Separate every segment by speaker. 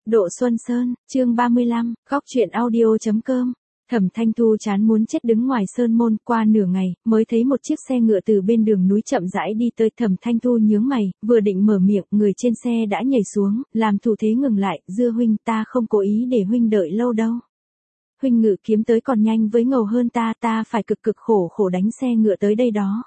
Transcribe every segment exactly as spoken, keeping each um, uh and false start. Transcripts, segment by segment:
Speaker 1: Độ Xuân Sơn, chương ba mươi lăm, góc truyện audio.com. Thẩm Thanh Thu chán muốn chết đứng ngoài sơn môn qua nửa ngày, mới thấy một chiếc xe ngựa từ bên đường núi chậm rãi đi tới. Thẩm Thanh Thu nhướng mày, vừa định mở miệng, người trên xe đã nhảy xuống, làm thủ thế ngừng lại. Dưa huynh, ta không cố ý để huynh đợi lâu đâu. Huynh ngự kiếm tới còn nhanh với ngầu hơn ta, ta phải cực cực khổ khổ đánh xe ngựa tới đây đó.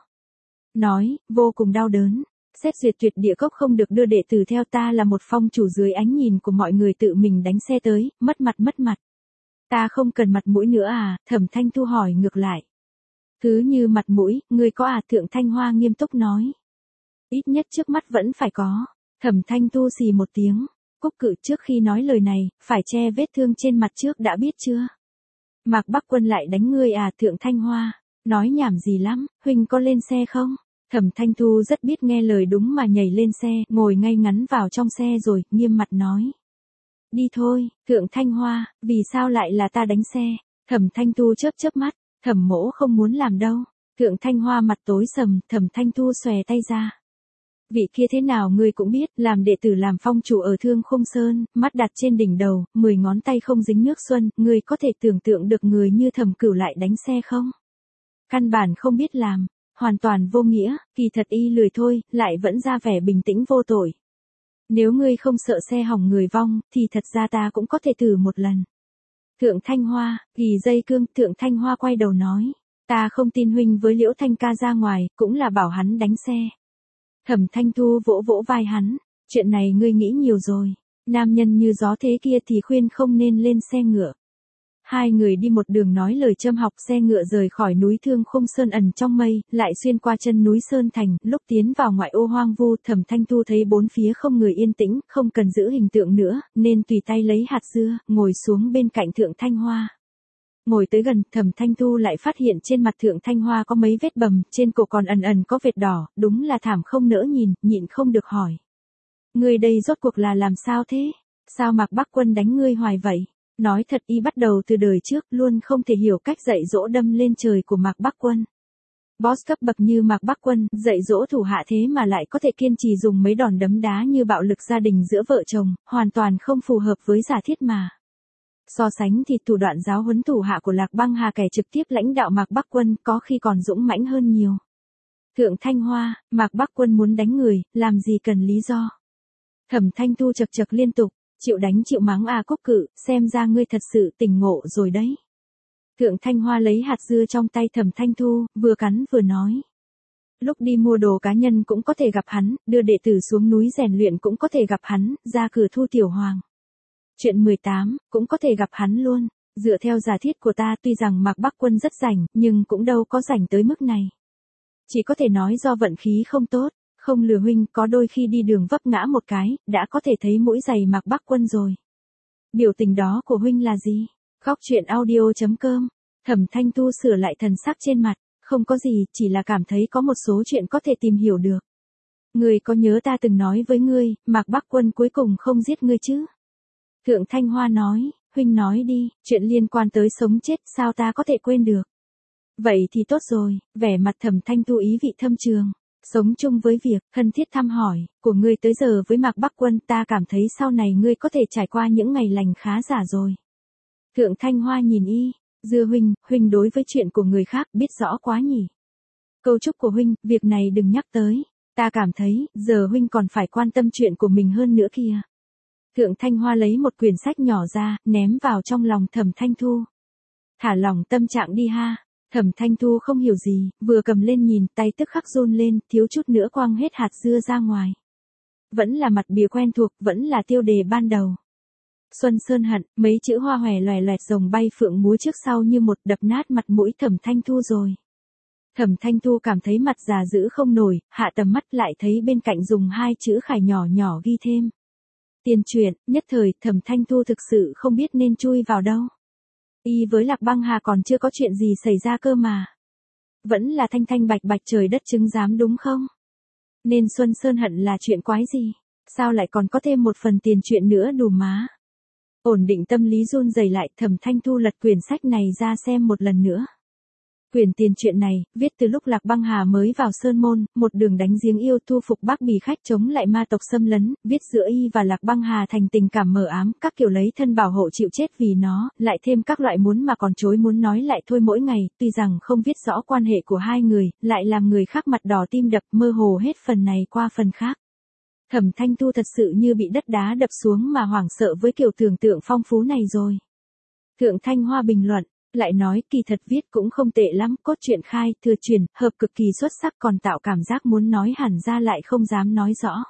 Speaker 1: Nói, vô cùng đau đớn. Xét duyệt tuyệt địa cốc không được đưa đệ tử theo, ta là một phong chủ dưới ánh nhìn của mọi người tự mình đánh xe tới, mất mặt mất mặt. Ta không cần mặt mũi nữa à? Thẩm Thanh Thu hỏi ngược lại. Cứ như mặt mũi, ngươi có à? Thượng Thanh Hoa nghiêm túc nói. Ít nhất trước mắt vẫn phải có. Thẩm Thanh Thu xì một tiếng. Cúc Cự, trước khi nói lời này, phải che vết thương trên mặt trước đã biết chưa? Mạc Bắc Quân lại đánh ngươi à? Thượng Thanh Hoa. Nói nhảm gì lắm, huynh có lên xe không? Thẩm Thanh Thu rất biết nghe lời đúng mà nhảy lên xe, ngồi ngay ngắn vào trong xe rồi, nghiêm mặt nói. Đi thôi, Thượng Thanh Hoa, vì sao lại là ta đánh xe? Thẩm Thanh Thu chớp chớp mắt, Thẩm mỗ không muốn làm đâu. Thượng Thanh Hoa mặt tối sầm, Thẩm Thanh Thu xòe tay ra. Vị kia thế nào ngươi cũng biết, làm đệ tử làm phong chủ ở Thương Khung Sơn, mắt đặt trên đỉnh đầu, mười ngón tay không dính nước xuân, ngươi có thể tưởng tượng được người như Thẩm Cửu lại đánh xe không? Căn bản không biết làm. Hoàn toàn vô nghĩa, kỳ thật y lười thôi, lại vẫn ra vẻ bình tĩnh vô tội. Nếu ngươi không sợ xe hỏng người vong, thì thật ra ta cũng có thể thử một lần. Thượng Thanh Hoa, ghi dây cương, Thượng Thanh Hoa quay đầu nói. Ta không tin huynh với Liễu Thanh ca ra ngoài, cũng là bảo hắn đánh xe. Thẩm Thanh Thu vỗ vỗ vai hắn, chuyện này ngươi nghĩ nhiều rồi. Nam nhân như gió thế kia thì khuyên không nên lên xe ngựa. Hai người đi một đường nói lời châm học, xe ngựa rời khỏi núi Thương Khung Sơn ẩn trong mây, lại xuyên qua chân núi Sơn Thành, lúc tiến vào ngoại ô hoang vu, Thẩm Thanh Thu thấy bốn phía không người yên tĩnh, không cần giữ hình tượng nữa, nên tùy tay lấy hạt dưa, ngồi xuống bên cạnh Thượng Thanh Hoa. Ngồi tới gần, Thẩm Thanh Thu lại phát hiện trên mặt Thượng Thanh Hoa có mấy vết bầm, trên cổ còn ẩn ẩn có vệt đỏ, đúng là thảm không nỡ nhìn, nhịn không được hỏi. Ngươi đây rốt cuộc là làm sao thế? Sao Mạc Bắc Quân đánh ngươi hoài vậy? Nói thật, y bắt đầu từ đời trước luôn không thể hiểu cách dạy dỗ đâm lên trời của Mạc Bắc Quân. Boss cấp bậc như Mạc Bắc Quân, dạy dỗ thủ hạ thế mà lại có thể kiên trì dùng mấy đòn đấm đá như bạo lực gia đình giữa vợ chồng, hoàn toàn không phù hợp với giả thiết mà. So sánh thì thủ đoạn giáo huấn thủ hạ của Lạc Băng Hà kẻ trực tiếp lãnh đạo Mạc Bắc Quân có khi còn dũng mãnh hơn nhiều. Thượng Thanh Hoa, Mạc Bắc Quân muốn đánh người, làm gì cần lý do. Thẩm Thanh Thu chật chật liên tục. Chịu đánh chịu mắng à? Cúc Cự, xem ra ngươi thật sự tỉnh ngộ rồi đấy. Thượng Thanh Hoa lấy hạt dưa trong tay Thẩm Thanh Thu, vừa cắn vừa nói. Lúc đi mua đồ cá nhân cũng có thể gặp hắn, đưa đệ tử xuống núi rèn luyện cũng có thể gặp hắn, ra cửa thu tiểu hoàng. Chuyện mười tám, cũng có thể gặp hắn luôn. Dựa theo giả thiết của ta, tuy rằng Mạc Bắc Quân rất rảnh, nhưng cũng đâu có rảnh tới mức này. Chỉ có thể nói do vận khí không tốt. Không lừa huynh, có đôi khi đi đường vấp ngã một cái, đã có thể thấy mũi giày Mạc Bắc Quân rồi. Biểu tình đó của huynh là gì? Góc truyện audio.com. Thẩm Thanh Thu sửa lại thần sắc trên mặt, không có gì, chỉ là cảm thấy có một số chuyện có thể tìm hiểu được. Ngươi có nhớ ta từng nói với ngươi, Mạc Bắc Quân cuối cùng không giết ngươi chứ? Thượng Thanh Hoa nói, huynh nói đi, chuyện liên quan tới sống chết sao ta có thể quên được. Vậy thì tốt rồi, vẻ mặt Thẩm Thanh Thu ý vị thâm trường. Sống chung với việc, thân thiết thăm hỏi, của ngươi tới giờ với Mạc Bắc Quân, ta cảm thấy sau này ngươi có thể trải qua những ngày lành khá giả rồi. Thượng Thanh Hoa nhìn y, Dưa huynh, huynh đối với chuyện của người khác biết rõ quá nhỉ. Câu chúc của huynh, việc này đừng nhắc tới, ta cảm thấy, giờ huynh còn phải quan tâm chuyện của mình hơn nữa kìa. Thượng Thanh Hoa lấy một quyển sách nhỏ ra, ném vào trong lòng Thẩm Thanh Thu. Thả lòng tâm trạng đi ha. Thẩm Thanh Thu không hiểu gì, vừa cầm lên nhìn, tay tức khắc run lên, thiếu chút nữa quăng hết hạt dưa ra ngoài. Vẫn là mặt bìa quen thuộc, vẫn là tiêu đề ban đầu. Xuân Sơn hận, mấy chữ hoa hòe loè loẹt rồng bay phượng múa trước sau như một đập nát mặt mũi Thẩm Thanh Thu rồi. Thẩm Thanh Thu cảm thấy mặt già giữ không nổi, hạ tầm mắt lại thấy bên cạnh dùng hai chữ khải nhỏ nhỏ ghi thêm. Tiền truyện, nhất thời, Thẩm Thanh Thu thực sự không biết nên chui vào đâu. Y với Lạc Băng Hà còn chưa có chuyện gì xảy ra cơ mà. Vẫn là thanh thanh bạch bạch trời đất chứng giám đúng không? Nên Xuân Sơn hận là chuyện quái gì? Sao lại còn có thêm một phần tiền chuyện nữa đù má? Ổn định tâm lý run rẩy lại, Thẩm Thanh Thu lật quyển sách này ra xem một lần nữa. Quyển tiền truyện này, viết từ lúc Lạc Băng Hà mới vào Sơn Môn, một đường đánh giếng yêu thu phục Bắc Bì khách chống lại ma tộc xâm lấn, viết giữa y và Lạc Băng Hà thành tình cảm mờ ám, các kiểu lấy thân bảo hộ chịu chết vì nó, lại thêm các loại muốn mà còn chối muốn nói lại thôi mỗi ngày, tuy rằng không viết rõ quan hệ của hai người, lại làm người khác mặt đỏ tim đập mơ hồ hết phần này qua phần khác. Thẩm Thanh Thu thật sự như bị đất đá đập xuống mà hoảng sợ với kiểu tưởng tượng phong phú này rồi. Thượng Thanh Hoa bình luận, lại nói kỳ thật viết cũng không tệ lắm, cốt truyện khai, thừa truyền, hợp cực kỳ xuất sắc còn tạo cảm giác muốn nói hẳn ra lại không dám nói rõ.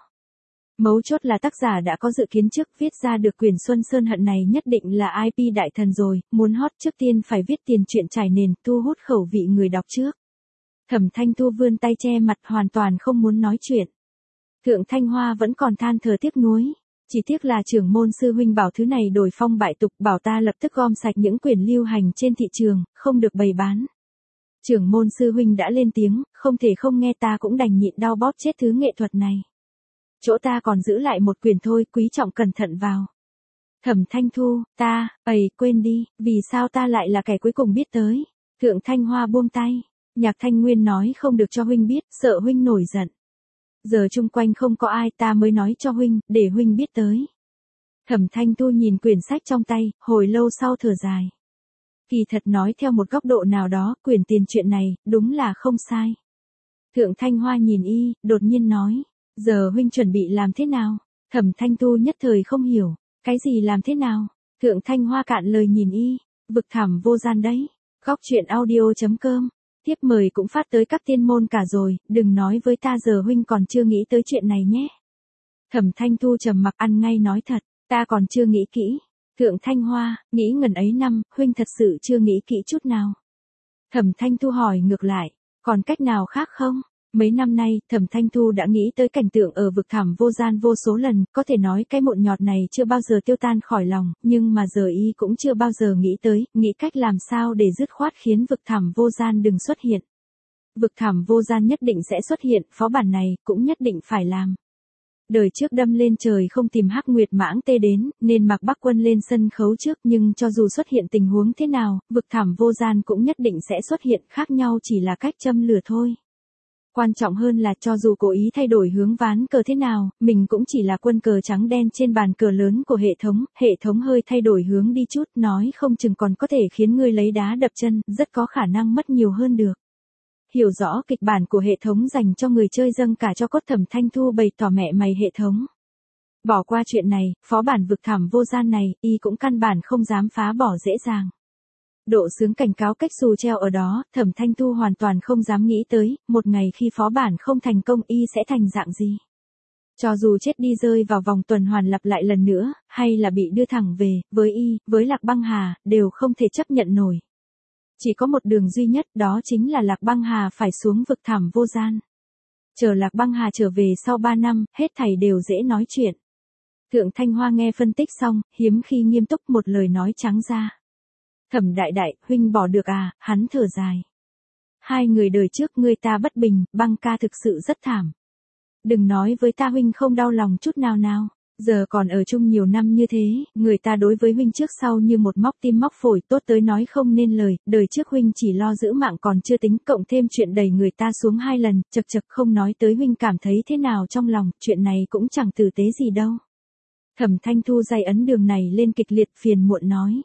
Speaker 1: Mấu chốt là tác giả đã có dự kiến trước viết ra được quyển Xuân Sơn Hận này nhất định là i pê đại thần rồi, muốn hot trước tiên phải viết tiền truyện trải nền, thu hút khẩu vị người đọc trước. Thẩm Thanh Thu vươn tay che mặt hoàn toàn không muốn nói chuyện. Thượng Thanh Hoa vẫn còn than thở tiếc nuối. Chỉ tiếc là trưởng môn sư huynh bảo thứ này đổi phong bại tục, bảo ta lập tức gom sạch những quyển lưu hành trên thị trường, không được bày bán. Trưởng môn sư huynh đã lên tiếng, không thể không nghe ta cũng đành nhịn đau bóp chết thứ nghệ thuật này. Chỗ ta còn giữ lại một quyển thôi, quý trọng cẩn thận vào. Thẩm Thanh Thu, ta, ầy, quên đi, vì sao ta lại là kẻ cuối cùng biết tới. Thượng Thanh Hoa buông tay, Nhạc Thanh Nguyên nói không được cho huynh biết, sợ huynh nổi giận. Giờ chung quanh không có ai ta mới nói cho huynh, để huynh biết tới. Thẩm Thanh Thu nhìn quyển sách trong tay, hồi lâu sau thở dài. Kỳ thật nói theo một góc độ nào đó, quyển tiền truyện này, đúng là không sai. Thượng Thanh Hoa nhìn y, đột nhiên nói, giờ huynh chuẩn bị làm thế nào? Thẩm Thanh Thu nhất thời không hiểu, cái gì làm thế nào? Thượng Thanh Hoa cạn lời nhìn y, vực thẳm vô gian đấy. Góc truyện audio chấm com Tiếp mời cũng phát tới các tiên môn cả rồi, đừng nói với ta giờ huynh còn chưa nghĩ tới chuyện này nhé. Thẩm Thanh Thu trầm mặc ăn ngay nói thật, ta còn chưa nghĩ kỹ. Thượng Thanh Hoa, nghĩ ngần ấy năm, huynh thật sự chưa nghĩ kỹ chút nào. Thẩm Thanh Thu hỏi ngược lại, còn cách nào khác không? Mấy năm nay, Thẩm Thanh Thu đã nghĩ tới cảnh tượng ở vực thẳm vô gian vô số lần, có thể nói cái mụn nhọt này chưa bao giờ tiêu tan khỏi lòng, nhưng mà giờ y cũng chưa bao giờ nghĩ tới, nghĩ cách làm sao để dứt khoát khiến vực thẳm vô gian đừng xuất hiện. Vực thẳm vô gian nhất định sẽ xuất hiện, phó bản này cũng nhất định phải làm. Đời trước đâm lên trời không tìm Hắc Nguyệt Mãng tê đến, nên Mạc Bắc Quân lên sân khấu trước, nhưng cho dù xuất hiện tình huống thế nào, vực thẳm vô gian cũng nhất định sẽ xuất hiện, khác nhau chỉ là cách châm lửa thôi. Quan trọng hơn là cho dù cố ý thay đổi hướng ván cờ thế nào, mình cũng chỉ là quân cờ trắng đen trên bàn cờ lớn của hệ thống, hệ thống hơi thay đổi hướng đi chút, nói không chừng còn có thể khiến ngươi lấy đá đập chân, rất có khả năng mất nhiều hơn được. Hiểu rõ kịch bản của hệ thống dành cho người chơi dâng cả cho cốt. Thẩm Thanh Thu bày tỏ mẹ mày hệ thống. Bỏ qua chuyện này, phó bản vực thẳm vô gian này, y cũng căn bản không dám phá bỏ dễ dàng. Độ sướng cảnh cáo cách xù treo ở đó, Thẩm Thanh Thu hoàn toàn không dám nghĩ tới, một ngày khi phó bản không thành công y sẽ thành dạng gì. Cho dù chết đi rơi vào vòng tuần hoàn lặp lại lần nữa, hay là bị đưa thẳng về, với y, với Lạc Băng Hà, đều không thể chấp nhận nổi. Chỉ có một đường duy nhất, đó chính là Lạc Băng Hà phải xuống vực thẳm vô gian. Chờ Lạc Băng Hà trở về sau ba năm, hết thảy đều dễ nói chuyện. Thượng Thanh Hoa nghe phân tích xong, hiếm khi nghiêm túc một lời nói trắng ra. Thẩm đại đại, huynh bỏ được à, hắn thở dài. Hai người đời trước người ta bất bình, Băng ca thực sự rất thảm. Đừng nói với ta huynh không đau lòng chút nào nào. Giờ còn ở chung nhiều năm như thế, người ta đối với huynh trước sau như một móc tim móc phổi, tốt tới nói không nên lời, đời trước huynh chỉ lo giữ mạng còn chưa tính, cộng thêm chuyện đẩy người ta xuống hai lần, chật chật không nói tới huynh cảm thấy thế nào trong lòng, chuyện này cũng chẳng tử tế gì đâu. Thẩm Thanh Thu dày ấn đường này lên kịch liệt phiền muộn nói.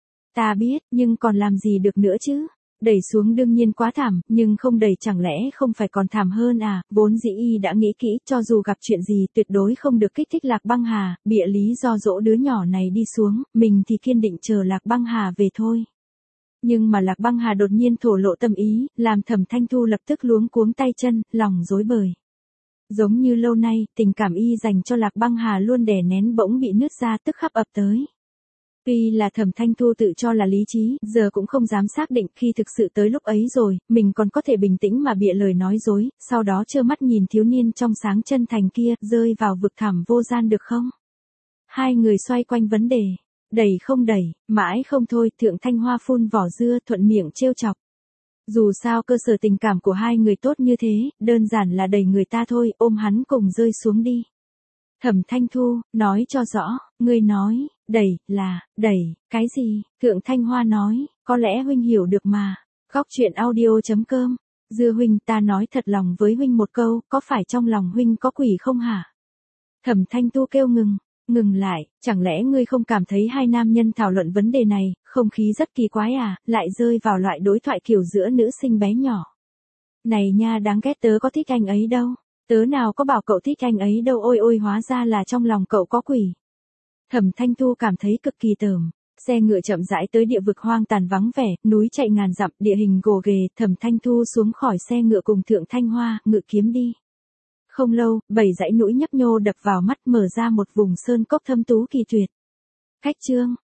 Speaker 1: Ta biết, nhưng còn làm gì được nữa chứ? Đẩy xuống đương nhiên quá thảm, nhưng không đẩy chẳng lẽ không phải còn thảm hơn à, vốn dĩ y đã nghĩ kỹ, cho dù gặp chuyện gì tuyệt đối không được kích thích Lạc Băng Hà, bịa lý do dỗ đứa nhỏ này đi xuống, mình thì kiên định chờ Lạc Băng Hà về thôi. Nhưng mà Lạc Băng Hà đột nhiên thổ lộ tâm ý, làm Thẩm Thanh Thu lập tức luống cuống tay chân, lòng rối bời. Giống như lâu nay, tình cảm y dành cho Lạc Băng Hà luôn đè nén bỗng bị nứt ra tức khắc ập tới. Tuy là Thẩm Thanh Thu tự cho là lý trí, giờ cũng không dám xác định khi thực sự tới lúc ấy rồi, mình còn có thể bình tĩnh mà bịa lời nói dối, sau đó trơ mắt nhìn thiếu niên trong sáng chân thành kia, rơi vào vực thẳm vô gian được không? Hai người xoay quanh vấn đề, đẩy không đẩy, mãi không thôi, Thượng Thanh Hoa phun vỏ dưa thuận miệng trêu chọc. Dù sao cơ sở tình cảm của hai người tốt như thế, đơn giản là đẩy người ta thôi, ôm hắn cùng rơi xuống đi. Thẩm Thanh Thu, nói cho rõ, ngươi nói, đẩy, là, đẩy, cái gì? Thượng Thanh Hoa nói, có lẽ huynh hiểu được mà. Góc chuyện audio chấm com. Dưa huynh, ta nói thật lòng với huynh một câu, có phải trong lòng huynh có quỷ không hả? Thẩm Thanh Tu kêu ngừng, ngừng lại, chẳng lẽ ngươi không cảm thấy hai nam nhân thảo luận vấn đề này, không khí rất kỳ quái à, lại rơi vào loại đối thoại kiểu giữa nữ sinh bé nhỏ. Này nha, đáng ghét, tớ có thích anh ấy đâu, tớ nào có bảo cậu thích anh ấy đâu, ôi ôi, hóa ra là trong lòng cậu có quỷ. Thẩm Thanh Tu cảm thấy cực kỳ tởm. Xe ngựa chậm rãi tới địa vực hoang tàn vắng vẻ, núi chạy ngàn dặm, địa hình gồ ghề, Thẩm Thanh Thu xuống khỏi xe ngựa cùng Thượng Thanh Hoa, ngự kiếm đi. Không lâu, bảy dãy núi nhấp nhô đập vào mắt, mở ra một vùng sơn cốc thâm tú kỳ tuyệt. Khách chương.